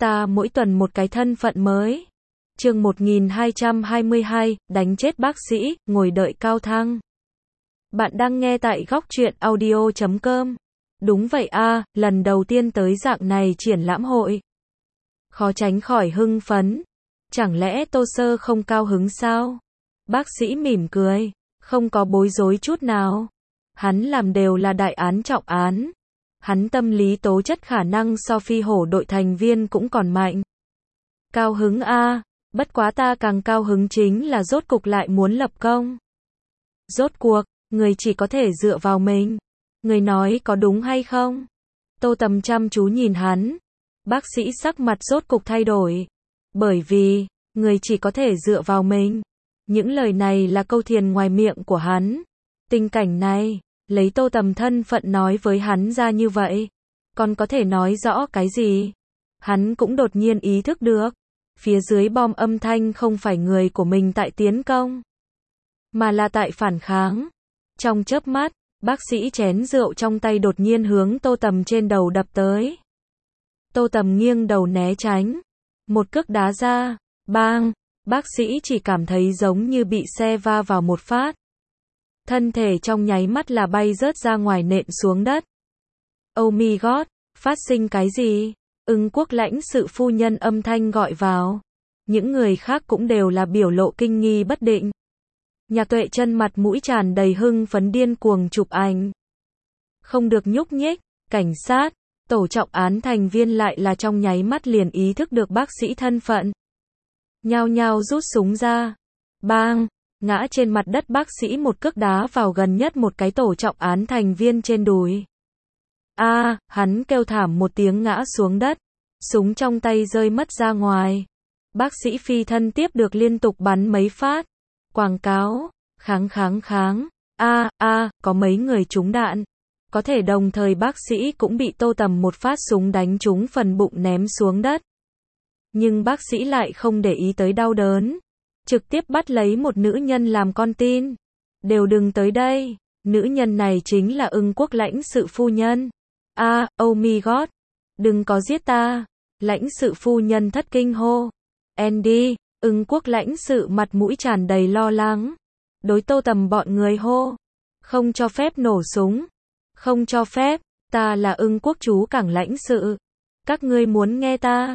Ta mỗi tuần một cái thân phận mới. Chương 1222, đánh chết bác sĩ, ngồi đợi cao thăng. Bạn đang nghe tại góc truyện audio.com. Đúng vậy a, lần đầu tiên tới dạng này triển lãm hội. Khó tránh khỏi hưng phấn. Chẳng lẽ Tô Sơ không cao hứng sao? Bác sĩ mỉm cười, không có bối rối chút nào. Hắn làm đều là đại án trọng án. Hắn tâm lý tố chất khả năng so phi hổ đội thành viên cũng còn mạnh. Cao hứng a, bất quá ta càng cao hứng chính là rốt cục lại muốn lập công. Rốt cuộc, người chỉ có thể dựa vào mình. Người nói có đúng hay không? Tô Tầm chăm chú nhìn hắn. Bác sĩ sắc mặt rốt cục thay đổi. Bởi vì, người chỉ có thể dựa vào mình. Những lời này là câu thiền ngoài miệng của hắn. Tình cảnh này, lấy Tô Tầm thân phận nói với hắn ra như vậy, còn có thể nói rõ cái gì? Hắn cũng đột nhiên ý thức được, phía dưới bom âm thanh không phải người của mình tại tiến công, mà là tại phản kháng. Trong chớp mắt, bác sĩ chén rượu trong tay đột nhiên hướng Tô Tầm trên đầu đập tới. Tô Tầm nghiêng đầu né tránh, một cước đá ra, bang, bác sĩ chỉ cảm thấy giống như bị xe va vào một phát. Thân thể trong nháy mắt là bay rớt ra ngoài nện xuống đất. Oh my god, phát sinh cái gì? Ưng Quốc lãnh sự phu nhân âm thanh gọi vào. Những người khác cũng đều là biểu lộ kinh nghi bất định. Nhạc Tuệ chân mặt mũi tràn đầy hưng phấn điên cuồng chụp ảnh. Không được nhúc nhích, cảnh sát, tổ trọng án thành viên lại là trong nháy mắt liền ý thức được bác sĩ thân phận. Nhao nhao rút súng ra. Bang! Ngã trên mặt đất bác sĩ một cước đá vào gần nhất một cái tổ trọng án thành viên trên đùi. Hắn kêu thảm một tiếng ngã xuống đất. Súng trong tay rơi mất ra ngoài. Bác sĩ phi thân tiếp được liên tục bắn mấy phát. Quảng cáo, kháng. Có mấy người trúng đạn. Có thể đồng thời bác sĩ cũng bị Tô Tầm một phát súng đánh trúng phần bụng ném xuống đất. Nhưng bác sĩ lại không để ý tới đau đớn. Trực tiếp bắt lấy một nữ nhân làm con tin. Đều đừng tới đây. Nữ nhân này chính là Ưng Quốc lãnh sự phu nhân. Oh my god. Đừng có giết ta. Lãnh sự phu nhân thất kinh hô. Andy, Ưng Quốc lãnh sự mặt mũi tràn đầy lo lắng. Đối Tô Tầm bọn người hô. Không cho phép nổ súng. Không cho phép, ta là Ưng Quốc chú cảng lãnh sự. Các ngươi muốn nghe ta.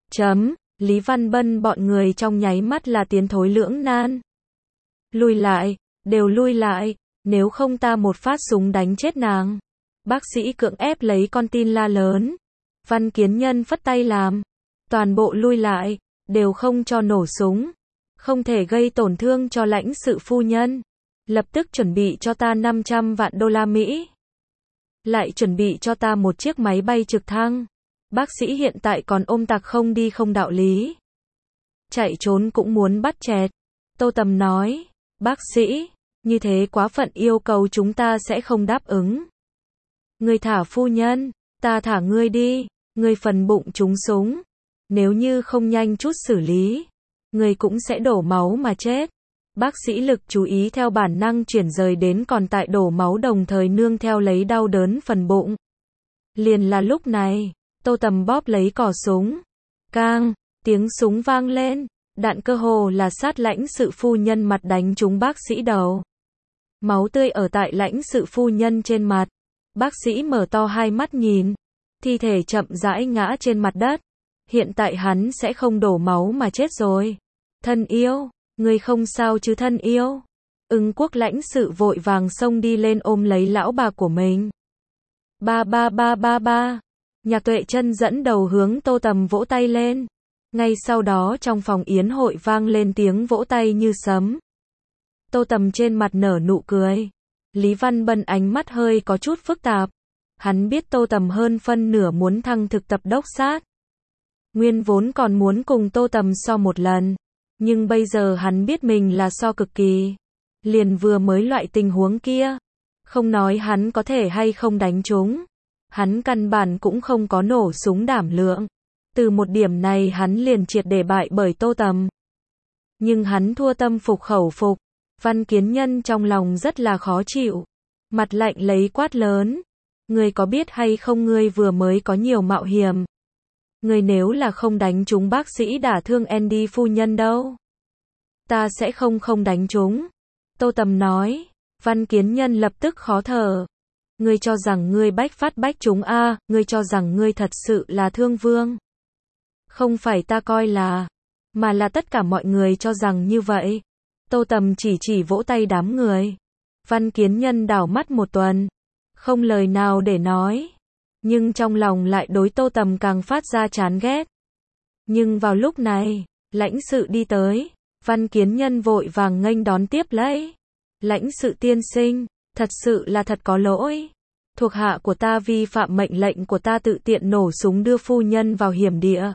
Lý Văn Bân bọn người trong nháy mắt là tiến thối lưỡng nan. Lùi lại, đều lui lại, nếu không ta một phát súng đánh chết nàng. Bác sĩ cưỡng ép lấy con tin la lớn. Văn Kiến Nhân phất tay làm. Toàn bộ lui lại, đều không cho nổ súng. Không thể gây tổn thương cho lãnh sự phu nhân. Lập tức chuẩn bị cho ta 500 vạn đô la Mỹ. Lại chuẩn bị cho ta một chiếc máy bay trực thăng. Bác sĩ hiện tại còn ôm tặc không đi không đạo lý. Chạy trốn cũng muốn bắt chẹt. Tô Tầm nói, bác sĩ, như thế quá phận yêu cầu chúng ta sẽ không đáp ứng. Người thả phu nhân, ta thả ngươi đi, ngươi phần bụng trúng súng. Nếu như không nhanh chút xử lý, ngươi cũng sẽ đổ máu mà chết. Bác sĩ lực chú ý theo bản năng chuyển rời đến còn tại đổ máu đồng thời nương theo lấy đau đớn phần bụng. Liền là lúc này. Tô Tầm bóp lấy cò súng. Cang, tiếng súng vang lên. Đạn cơ hồ là sát lãnh sự phu nhân mặt đánh trúng bác sĩ đầu. Máu tươi ở tại lãnh sự phu nhân trên mặt. Bác sĩ mở to hai mắt nhìn. Thi thể chậm rãi ngã trên mặt đất. Hiện tại hắn sẽ không đổ máu mà chết rồi. Thân yêu, người không sao chứ thân yêu. Ưng Quốc lãnh sự vội vàng xông đi lên ôm lấy lão bà của mình. Ba. Nhạc Tuệ chân dẫn đầu hướng Tô Tầm vỗ tay lên. Ngay sau đó trong phòng yến hội vang lên tiếng vỗ tay như sấm. Tô Tầm trên mặt nở nụ cười. Lý Văn Bân ánh mắt hơi có chút phức tạp. Hắn biết Tô Tầm hơn phân nửa muốn thăng thực tập đốc sát. Nguyên vốn còn muốn cùng Tô Tầm so một lần. Nhưng bây giờ hắn biết mình là so cực kỳ. Liền vừa mới loại tình huống kia. Không nói hắn có thể hay không đánh trúng. Hắn căn bản cũng không có nổ súng đảm lượng. Từ một điểm này hắn liền triệt để bại bởi Tô Tầm. Nhưng hắn thua tâm phục khẩu phục. Văn Kiến Nhân trong lòng rất là khó chịu. Mặt lạnh lấy quát lớn. Ngươi có biết hay không ngươi vừa mới có nhiều mạo hiểm. Ngươi nếu là không đánh trúng bác sĩ đả thương Andy phu nhân đâu. Ta sẽ không đánh trúng. Tô Tầm nói. Văn Kiến Nhân lập tức khó thở. Ngươi cho rằng ngươi bách phát bách trúng a, ngươi cho rằng ngươi thật sự là Thương Vương. Không phải ta coi là, mà là tất cả mọi người cho rằng như vậy. Tô Tầm chỉ vỗ tay đám người. Văn Kiến Nhân đảo mắt một tuần, không lời nào để nói, nhưng trong lòng lại đối Tô Tầm càng phát ra chán ghét. Nhưng vào lúc này, lãnh sự đi tới, Văn Kiến Nhân vội vàng nghênh đón tiếp lấy. Lãnh sự tiên sinh, thật sự là thật có lỗi. Thuộc hạ của ta vi phạm mệnh lệnh của ta tự tiện nổ súng đưa phu nhân vào hiểm địa.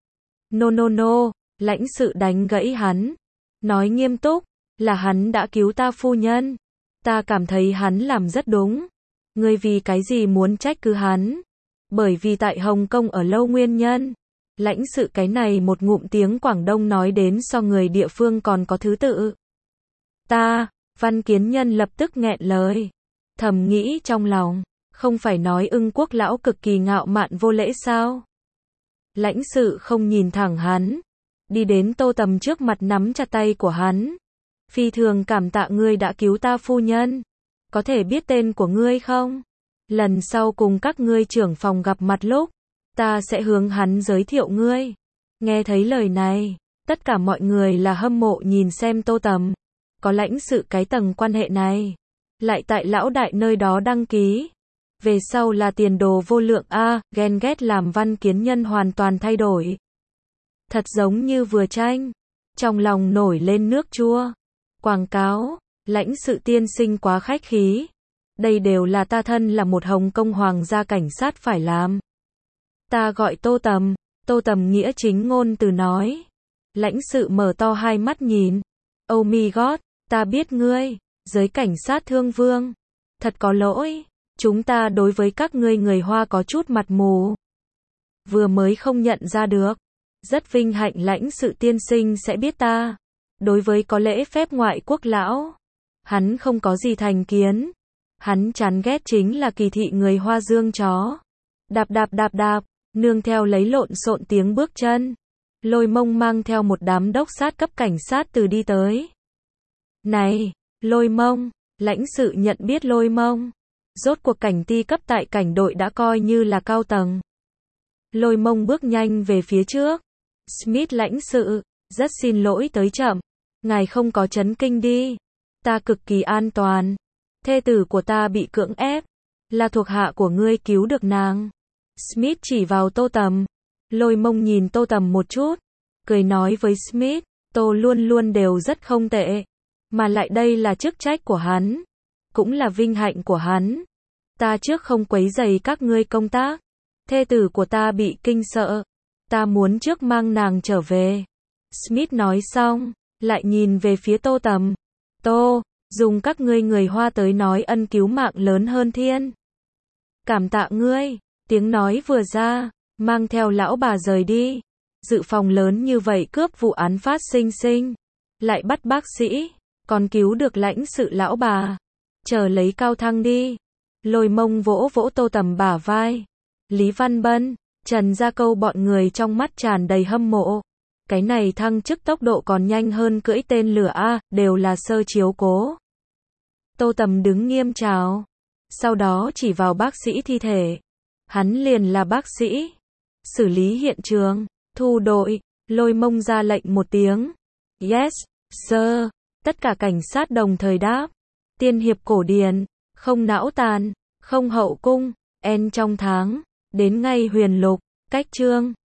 No, lãnh sự đánh gãy hắn. Nói nghiêm túc, là hắn đã cứu ta phu nhân. Ta cảm thấy hắn làm rất đúng. Ngươi vì cái gì muốn trách cứ hắn? Bởi vì tại Hồng Kông ở lâu nguyên nhân. Lãnh sự cái này một ngụm tiếng Quảng Đông nói đến so người địa phương còn có thứ tự. Văn Kiến Nhân lập tức nghẹn lời. Thầm nghĩ trong lòng, không phải nói Ưng Quốc lão cực kỳ ngạo mạn vô lễ sao? Lãnh sự không nhìn thẳng hắn, đi đến Tô Tầm trước mặt nắm chặt tay của hắn. Phi thường cảm tạ ngươi đã cứu ta phu nhân. Có thể biết tên của ngươi không? Lần sau cùng các ngươi trưởng phòng gặp mặt lúc, ta sẽ hướng hắn giới thiệu ngươi. Nghe thấy lời này, tất cả mọi người là hâm mộ nhìn xem Tô Tầm. Có lãnh sự cái tầng quan hệ này, lại tại lão đại nơi đó đăng ký. Về sau là tiền đồ vô lượng a, ghen ghét làm Văn Kiến Nhân hoàn toàn thay đổi. Thật giống như vừa tranh, trong lòng nổi lên nước chua. Quảng cáo, lãnh sự tiên sinh quá khách khí. Đây đều là ta thân là một Hồng Kông hoàng gia cảnh sát phải làm. Ta gọi Tô Tầm nghĩa chính ngôn từ nói. Lãnh sự mở to hai mắt nhìn. Oh my god, ta biết ngươi, giới cảnh sát Thương Vương. Thật có lỗi, chúng ta đối với các ngươi người Hoa có chút mặt mù. Vừa mới không nhận ra được. Rất vinh hạnh lãnh sự tiên sinh sẽ biết ta. Đối với có lễ phép ngoại quốc lão, hắn không có gì thành kiến. Hắn chán ghét chính là kỳ thị người Hoa dương chó. Đạp, nương theo lấy lộn xộn tiếng bước chân. Lôi Mông mang theo một đám đốc sát cấp cảnh sát từ đi tới. Này, Lôi Mông, lãnh sự nhận biết Lôi Mông. Rốt cuộc cảnh ti cấp tại cảnh đội đã coi như là cao tầng. Lôi Mông bước nhanh về phía trước. Smith lãnh sự, rất xin lỗi tới chậm. Ngài không có chấn kinh đi. Ta cực kỳ an toàn. Thê tử của ta bị cưỡng ép. Là thuộc hạ của ngươi cứu được nàng. Smith chỉ vào Tô Tầm. Lôi Mông nhìn Tô Tầm một chút. Cười nói với Smith, Tô luôn đều rất không tệ. Mà lại đây là chức trách của hắn. Cũng là vinh hạnh của hắn. Ta trước không quấy rầy các ngươi công tác. Thê tử của ta bị kinh sợ. Ta muốn trước mang nàng trở về. Smith nói xong, lại nhìn về phía Tô Tầm. Tô, dùng các ngươi người Hoa tới nói ân cứu mạng lớn hơn thiên. Cảm tạ ngươi, tiếng nói vừa ra, mang theo lão bà rời đi. Dự phòng lớn như vậy cướp vụ án phát sinh. Lại bắt bác sĩ, còn cứu được lãnh sự lão bà. Chờ lấy cao thăng đi. Lôi Mông vỗ Tô Tầm bả vai. Lý Văn Bân, Trần Gia Câu bọn người trong mắt tràn đầy hâm mộ. Cái này thăng chức tốc độ còn nhanh hơn cưỡi tên lửa a, đều là sơ chiếu cố. Tô Tầm đứng nghiêm chào. Sau đó chỉ vào bác sĩ thi thể. Hắn liền là bác sĩ. Xử lý hiện trường, thu đội. Lôi Mông ra lệnh một tiếng. Yes, sir. Tất cả cảnh sát đồng thời đáp. Tiên hiệp cổ điển, không não tàn, không hậu cung, en trong tháng, đến ngay huyền lục, cách chương.